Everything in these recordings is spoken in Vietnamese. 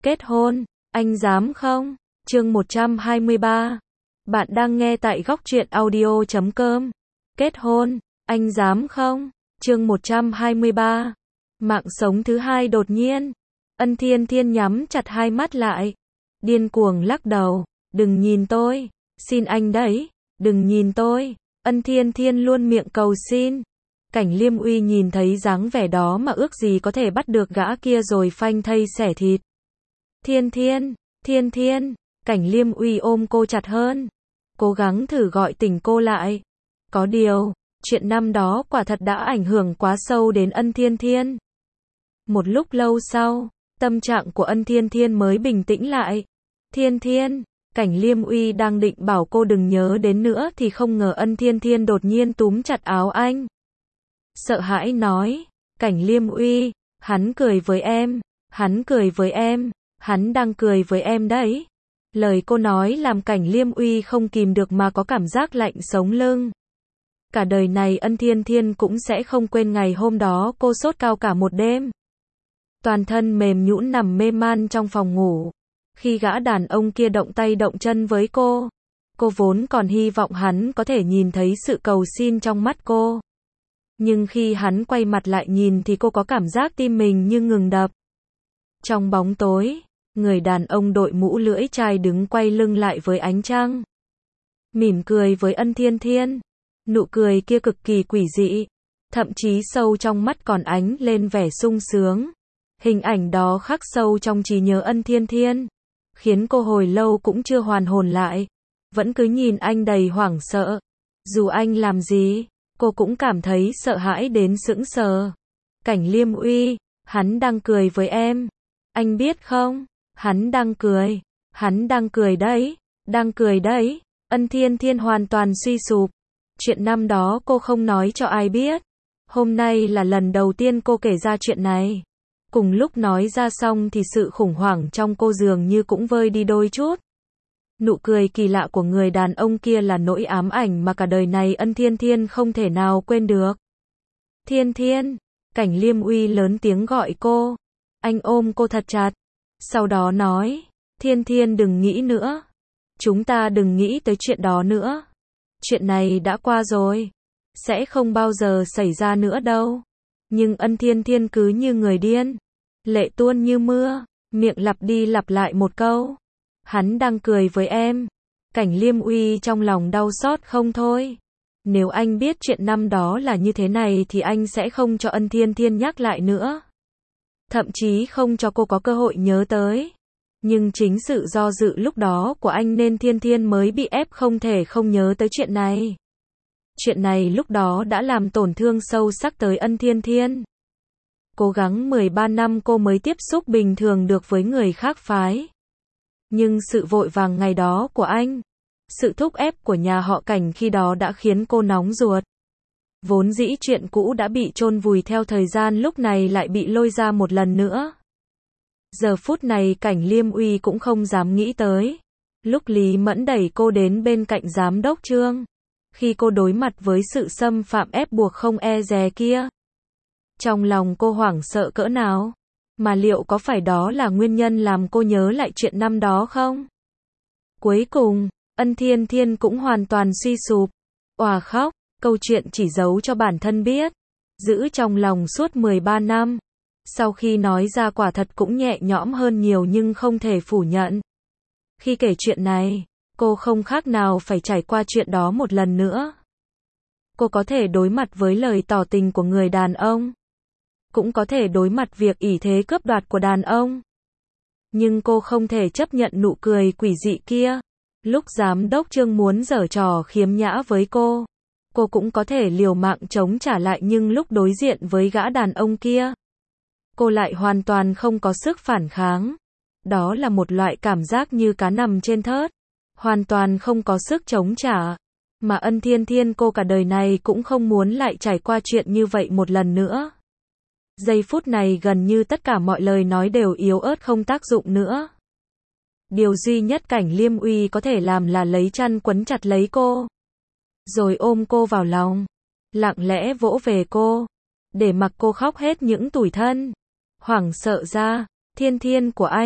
Kết hôn, anh dám không? Chương 123. Bạn đang nghe tại góc truyện audio.com. Kết hôn, anh dám không? Chương 123. Mạng sống thứ hai đột nhiên. Ân Thiên Thiên nhắm chặt hai mắt lại. Điên cuồng lắc đầu. Đừng nhìn tôi. Xin anh đấy. Đừng nhìn tôi. Ân Thiên Thiên luôn miệng cầu xin. Cảnh Liêm Uy nhìn thấy dáng vẻ đó mà ước gì có thể bắt được gã kia rồi phanh thây xẻ thịt. Thiên Thiên, Thiên Thiên. Cảnh Liêm Uy ôm cô chặt hơn. Cố gắng thử gọi tỉnh cô lại. Có điều, chuyện năm đó quả thật đã ảnh hưởng quá sâu đến Ân Thiên Thiên. Một lúc lâu sau, tâm trạng của Ân Thiên Thiên mới bình tĩnh lại. Thiên Thiên, Cảnh Liêm Uy đang định bảo cô đừng nhớ đến nữa thì không ngờ Ân Thiên Thiên đột nhiên túm chặt áo anh. Sợ hãi nói, Cảnh Liêm Uy, hắn cười với em, hắn cười với em, hắn đang cười với em đấy. Lời cô nói làm Cảnh Liêm Uy không kìm được mà có cảm giác lạnh sống lưng. Cả đời này Ân Thiên Thiên cũng sẽ không quên ngày hôm đó cô sốt cao cả một đêm. Toàn thân mềm nhũn nằm mê man trong phòng ngủ. Khi gã đàn ông kia động tay động chân với cô vốn còn hy vọng hắn có thể nhìn thấy sự cầu xin trong mắt cô. Nhưng khi hắn quay mặt lại nhìn thì cô có cảm giác tim mình như ngừng đập. Trong bóng tối, người đàn ông đội mũ lưỡi chai đứng quay lưng lại với ánh trăng. Mỉm cười với Ân Thiên Thiên. Nụ cười kia cực kỳ quỷ dị. Thậm chí sâu trong mắt còn ánh lên vẻ sung sướng. Hình ảnh đó khắc sâu trong trí nhớ Ân Thiên Thiên. Khiến cô hồi lâu cũng chưa hoàn hồn lại. Vẫn cứ nhìn anh đầy hoảng sợ. Dù anh làm gì, cô cũng cảm thấy sợ hãi đến sững sờ. Cảnh Liêm Uy, hắn đang cười với em. Anh biết không, hắn đang cười. Hắn đang cười đấy. Đang cười đấy. Ân Thiên Thiên hoàn toàn suy sụp. Chuyện năm đó cô không nói cho ai biết. Hôm nay là lần đầu tiên cô kể ra chuyện này. Cùng lúc nói ra xong thì sự khủng hoảng trong cô dường như cũng vơi đi đôi chút. Nụ cười kỳ lạ của người đàn ông kia là nỗi ám ảnh mà cả đời này Ân Thiên Thiên không thể nào quên được. Thiên Thiên, Cảnh Liêm Uy lớn tiếng gọi cô. Anh ôm cô thật chặt. Sau đó nói, Thiên Thiên đừng nghĩ nữa. Chúng ta đừng nghĩ tới chuyện đó nữa. Chuyện này đã qua rồi. Sẽ không bao giờ xảy ra nữa đâu. Nhưng Ân Thiên Thiên cứ như người điên. Lệ tuôn như mưa, miệng lặp đi lặp lại một câu. Hắn đang cười với em. Cảnh Liêm Uy trong lòng đau xót không thôi. Nếu anh biết chuyện năm đó là như thế này thì anh sẽ không cho Ân Thiên Thiên nhắc lại nữa. Thậm chí không cho cô có cơ hội nhớ tới. Nhưng chính sự do dự lúc đó của anh nên Thiên Thiên mới bị ép không thể không nhớ tới chuyện này. Chuyện này lúc đó đã làm tổn thương sâu sắc tới Ân Thiên Thiên. Cố gắng 13 năm cô mới tiếp xúc bình thường được với người khác phái. Nhưng sự vội vàng ngày đó của anh, sự thúc ép của nhà họ Cảnh khi đó đã khiến cô nóng ruột. Vốn dĩ chuyện cũ đã bị chôn vùi theo thời gian lúc này lại bị lôi ra một lần nữa. Giờ phút này Cảnh Liêm Uy cũng không dám nghĩ tới. Lúc Lý Mẫn đẩy cô đến bên cạnh giám đốc Trương. Khi cô đối mặt với sự xâm phạm ép buộc không e dè kia. Trong lòng cô hoảng sợ cỡ nào? Mà liệu có phải đó là nguyên nhân làm cô nhớ lại chuyện năm đó không? Cuối cùng, Ân Thiên Thiên cũng hoàn toàn suy sụp. Òa khóc, câu chuyện chỉ giấu cho bản thân biết. Giữ trong lòng suốt 13 năm. Sau khi nói ra quả thật cũng nhẹ nhõm hơn nhiều nhưng không thể phủ nhận. Khi kể chuyện này, cô không khác nào phải trải qua chuyện đó một lần nữa. Cô có thể đối mặt với lời tỏ tình của người đàn ông. Cũng có thể đối mặt việc ỷ thế cướp đoạt của đàn ông. Nhưng cô không thể chấp nhận nụ cười quỷ dị kia. Lúc giám đốc Trương muốn giở trò khiếm nhã với cô cũng có thể liều mạng chống trả lại nhưng lúc đối diện với gã đàn ông kia, cô lại hoàn toàn không có sức phản kháng. Đó là một loại cảm giác như cá nằm trên thớt. Hoàn toàn không có sức chống trả. Mà Ân Thiên Thiên cô cả đời này cũng không muốn lại trải qua chuyện như vậy một lần nữa. Giây phút này gần như tất cả mọi lời nói đều yếu ớt không tác dụng nữa. Điều duy nhất Cảnh Liêm Uy có thể làm là lấy chăn quấn chặt lấy cô. Rồi ôm cô vào lòng. Lặng lẽ vỗ về cô. Để mặc cô khóc hết những tủi thân. Hoảng sợ ra, Thiên Thiên của anh.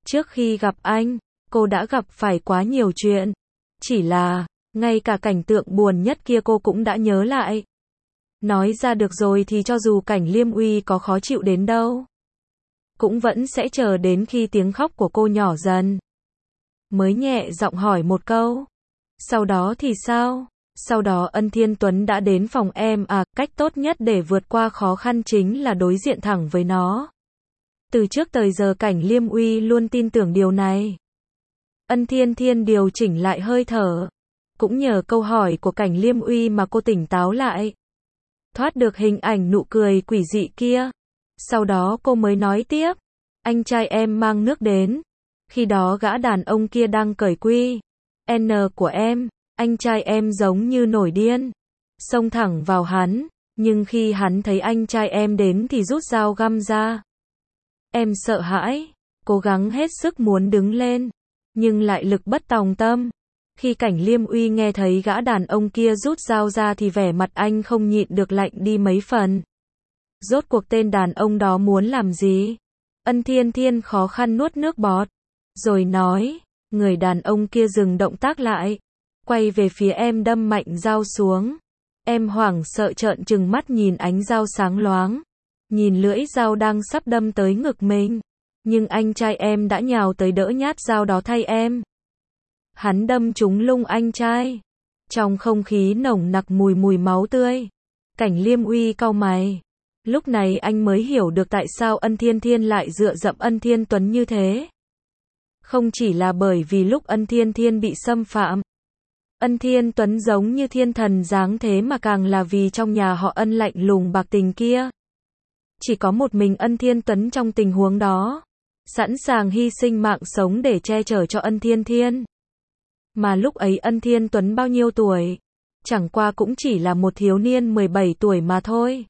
Trước khi gặp anh, cô đã gặp phải quá nhiều chuyện. Chỉ là, ngay cả cảnh tượng buồn nhất kia cô cũng đã nhớ lại. Nói ra được rồi thì cho dù Cảnh Liêm Uy có khó chịu đến đâu, cũng vẫn sẽ chờ đến khi tiếng khóc của cô nhỏ dần, mới nhẹ giọng hỏi một câu. Sau đó thì sao? Sau đó Ân Thiên Tuấn đã đến phòng em à, cách tốt nhất để vượt qua khó khăn chính là đối diện thẳng với nó. Từ trước tới giờ Cảnh Liêm Uy luôn tin tưởng điều này. Ân Thiên Thiên điều chỉnh lại hơi thở. Cũng nhờ câu hỏi của Cảnh Liêm Uy mà cô tỉnh táo lại. Thoát được hình ảnh nụ cười quỷ dị kia. Sau đó cô mới nói tiếp. Anh trai em mang nước đến. Khi đó gã đàn ông kia đang cởi quy N của em. Anh trai em giống như nổi điên. Xông thẳng vào hắn. Nhưng khi hắn thấy anh trai em đến thì rút dao găm ra. Em sợ hãi. Cố gắng hết sức muốn đứng lên. Nhưng lại lực bất tòng tâm. Khi Cảnh Liêm Uy nghe thấy gã đàn ông kia rút dao ra thì vẻ mặt anh không nhịn được lạnh đi mấy phần. Rốt cuộc tên đàn ông đó muốn làm gì? Ân Thiên Thiên khó khăn nuốt nước bọt. Rồi nói, người đàn ông kia dừng động tác lại. Quay về phía em đâm mạnh dao xuống. Em hoảng sợ trợn trừng mắt nhìn ánh dao sáng loáng. Nhìn lưỡi dao đang sắp đâm tới ngực mình. Nhưng anh trai em đã nhào tới đỡ nhát dao đó thay em. Hắn đâm trúng lung anh trai. Trong không khí nồng nặc mùi máu tươi. Cảnh Liêm Uy cau mày. Lúc này anh mới hiểu được tại sao Ân Thiên Thiên lại dựa dẫm Ân Thiên Tuấn như thế. Không chỉ là bởi vì lúc Ân Thiên Thiên bị xâm phạm, Ân Thiên Tuấn giống như thiên thần dáng thế, mà càng là vì trong nhà họ Ân lạnh lùng bạc tình kia. Chỉ có một mình Ân Thiên Tuấn trong tình huống đó, sẵn sàng hy sinh mạng sống để che chở cho Ân Thiên Thiên. Mà lúc ấy Ân Thiên Tuấn bao nhiêu tuổi? Chẳng qua cũng chỉ là một thiếu niên 17 tuổi mà thôi.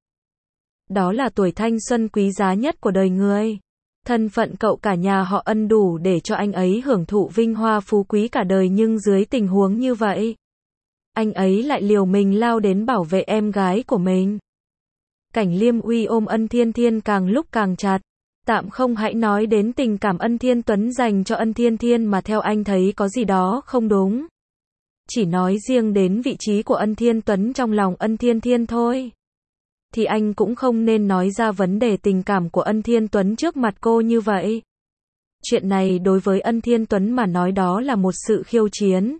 Đó là tuổi thanh xuân quý giá nhất của đời người. Thân phận cậu cả nhà họ Ân đủ để cho anh ấy hưởng thụ vinh hoa phú quý cả đời, nhưng dưới tình huống như vậy, anh ấy lại liều mình lao đến bảo vệ em gái của mình. Cảnh Liêm Uy ôm Ân Thiên Thiên càng lúc càng chặt. Tạm không hãy nói đến tình cảm Ân Thiên Tuấn dành cho Ân Thiên Thiên, mà theo anh thấy có gì đó không đúng. Chỉ nói riêng đến vị trí của Ân Thiên Tuấn trong lòng Ân Thiên Thiên thôi, thì anh cũng không nên nói ra vấn đề tình cảm của Ân Thiên Tuấn trước mặt cô như vậy. Chuyện này đối với Ân Thiên Tuấn mà nói đó là một sự khiêu chiến.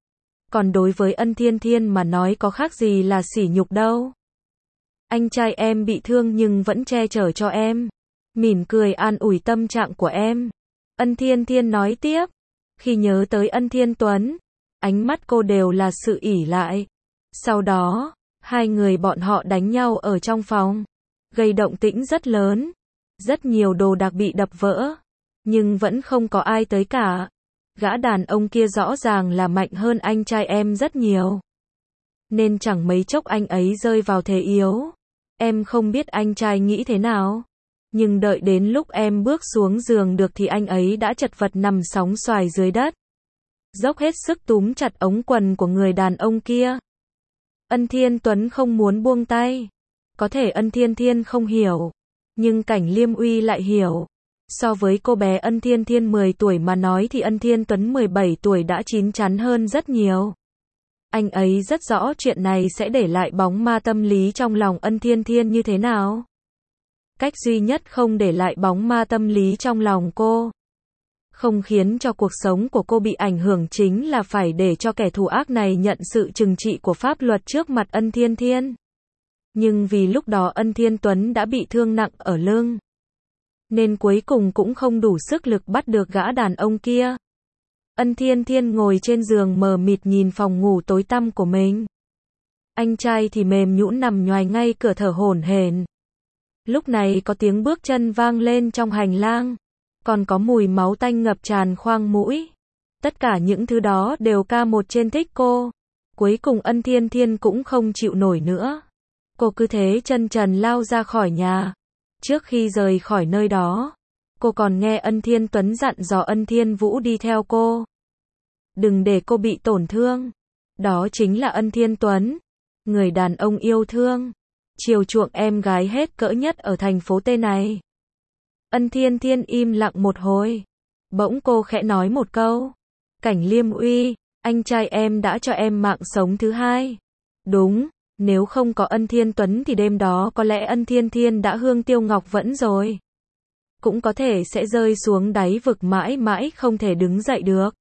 Còn đối với Ân Thiên Thiên mà nói có khác gì là sỉ nhục đâu. Anh trai em bị thương nhưng vẫn che chở cho em. Mỉm cười an ủi tâm trạng của em. Ân Thiên Thiên nói tiếp. Khi nhớ tới Ân Thiên Tuấn, ánh mắt cô đều là sự ỷ lại. Sau đó, hai người bọn họ đánh nhau ở trong phòng, gây động tĩnh rất lớn. Rất nhiều đồ đạc bị đập vỡ, nhưng vẫn không có ai tới cả. Gã đàn ông kia rõ ràng là mạnh hơn anh trai em rất nhiều, nên chẳng mấy chốc anh ấy rơi vào thế yếu. Em không biết anh trai nghĩ thế nào, nhưng đợi đến lúc em bước xuống giường được thì anh ấy đã chật vật nằm sóng xoài dưới đất, dốc hết sức túm chặt ống quần của người đàn ông kia. Ân Thiên Tuấn không muốn buông tay. Có thể Ân Thiên Thiên không hiểu, nhưng Cảnh Liêm Uy lại hiểu. So với cô bé Ân Thiên Thiên 10 tuổi mà nói thì Ân Thiên Tuấn 17 tuổi đã chín chắn hơn rất nhiều. Anh ấy rất rõ chuyện này sẽ để lại bóng ma tâm lý trong lòng Ân Thiên Thiên như thế nào. Cách duy nhất không để lại bóng ma tâm lý trong lòng cô, không khiến cho cuộc sống của cô bị ảnh hưởng, chính là phải để cho kẻ thù ác này nhận sự trừng trị của pháp luật trước mặt Ân Thiên Thiên. Nhưng vì lúc đó Ân Thiên Tuấn đã bị thương nặng ở lưng, nên cuối cùng cũng không đủ sức lực bắt được gã đàn ông kia. Ân Thiên Thiên ngồi trên giường mờ mịt nhìn phòng ngủ tối tăm của mình. Anh trai thì mềm nhũn nằm nhoài ngay cửa thở hổn hển. Lúc này có tiếng bước chân vang lên trong hành lang, còn có mùi máu tanh ngập tràn khoang mũi. Tất cả những thứ đó đều ca một trên thích cô. Cuối cùng Ân Thiên Thiên cũng không chịu nổi nữa. Cô cứ thế chân trần lao ra khỏi nhà. Trước khi rời khỏi nơi đó, cô còn nghe Ân Thiên Tuấn dặn dò Ân Thiên Vũ đi theo cô. Đừng để cô bị tổn thương. Đó chính là Ân Thiên Tuấn, người đàn ông yêu thương, chiều chuộng em gái hết cỡ nhất ở thành phố T này. Ân Thiên Thiên im lặng một hồi, Bỗng cô khẽ nói một câu. Cảnh Liêm Uy, anh trai em đã cho em mạng sống thứ hai. Đúng, nếu không có Ân Thiên Tuấn thì đêm đó có lẽ Ân Thiên Thiên đã hương tiêu ngọc vẫn rồi. Cũng có thể sẽ rơi xuống đáy vực mãi mãi không thể đứng dậy được.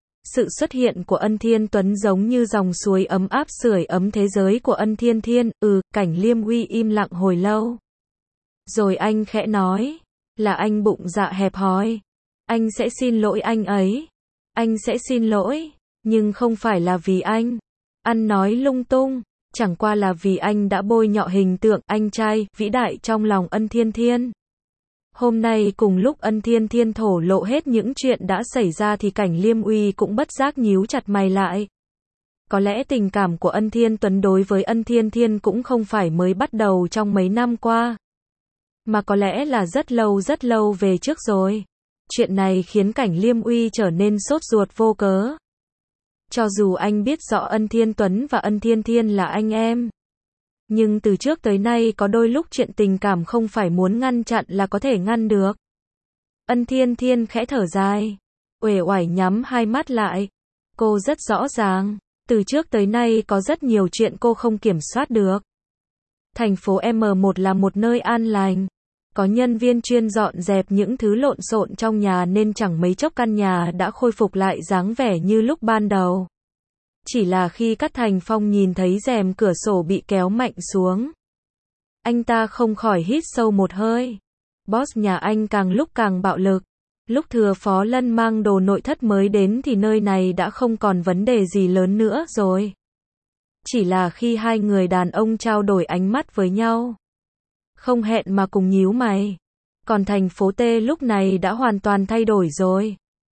Sự xuất hiện của Ân Thiên Tuấn giống như dòng suối ấm áp sưởi ấm thế giới của Ân Thiên Thiên. Cảnh Liêm Uy im lặng hồi lâu. Rồi anh khẽ nói, là anh bụng dạ hẹp hòi. Anh sẽ xin lỗi anh ấy. Anh sẽ xin lỗi, nhưng không phải là vì anh. Ăn nói lung tung, chẳng qua là vì anh đã bôi nhọ hình tượng anh trai vĩ đại trong lòng Ân Thiên Thiên. Hôm nay cùng lúc Ân Thiên Thiên thổ lộ hết những chuyện đã xảy ra thì Cảnh Liêm Uy cũng bất giác nhíu chặt mày lại. Có lẽ tình cảm của Ân Thiên Tuấn đối với Ân Thiên Thiên cũng không phải mới bắt đầu trong mấy năm qua, mà có lẽ là rất lâu về trước rồi. Chuyện này khiến Cảnh Liêm Uy trở nên sốt ruột vô cớ. Cho dù anh biết rõ Ân Thiên Tuấn và Ân Thiên Thiên là anh em, nhưng từ trước tới nay có đôi lúc chuyện tình cảm không phải muốn ngăn chặn là có thể ngăn được. Ân Thiên Thiên khẽ thở dài, uể oải nhắm hai mắt lại. Cô rất rõ ràng, từ trước tới nay có rất nhiều chuyện cô không kiểm soát được. Thành phố M1 là một nơi an lành. Có nhân viên chuyên dọn dẹp những thứ lộn xộn trong nhà nên chẳng mấy chốc căn nhà đã khôi phục lại dáng vẻ như lúc ban đầu. Chỉ là khi Cát Thành Phong nhìn thấy rèm cửa sổ bị kéo mạnh xuống, anh ta không khỏi hít sâu một hơi. Boss nhà anh càng lúc càng bạo lực. Lúc Thừa Phó Lân mang đồ nội thất mới đến thì nơi này đã không còn vấn đề gì lớn nữa rồi. Chỉ là khi hai người đàn ông trao đổi ánh mắt với nhau, không hẹn mà cùng nhíu mày. Còn thành phố T lúc này đã hoàn toàn thay đổi rồi.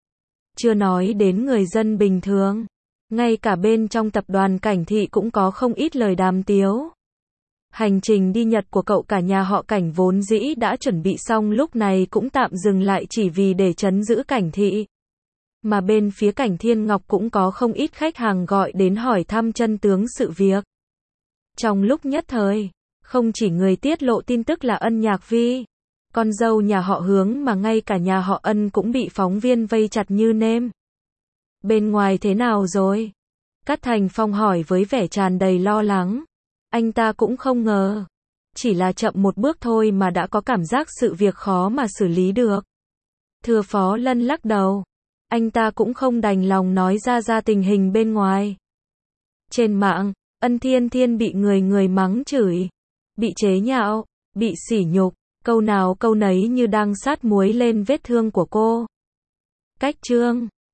Chưa nói đến người dân bình thường, ngay cả bên trong tập đoàn Cảnh Thị cũng có không ít lời đàm tiếu. Hành trình đi Nhật của cậu cả nhà họ Cảnh vốn dĩ đã chuẩn bị xong lúc này cũng tạm dừng lại chỉ vì để trấn giữ Cảnh Thị. Mà bên phía Cảnh Thiên Ngọc cũng có không ít khách hàng gọi đến hỏi thăm chân tướng sự việc. Trong lúc nhất thời, không chỉ người tiết lộ tin tức là Ân Nhạc Vi, con dâu nhà họ Hướng, mà ngay cả nhà họ Ân cũng bị phóng viên vây chặt như nêm. Bên ngoài thế nào rồi? Cát Thành Phong hỏi với vẻ tràn đầy lo lắng. Anh ta cũng không ngờ, chỉ là chậm một bước thôi mà đã có cảm giác sự việc khó mà xử lý được. Thừa Phó Lân lắc đầu. Anh ta cũng không đành lòng nói ra tình hình bên ngoài. Trên mạng, Ân Thiên Thiên bị người mắng chửi, bị chế nhạo, bị sỉ nhục, câu nào câu nấy như đang sát muối lên vết thương của cô. Cách chương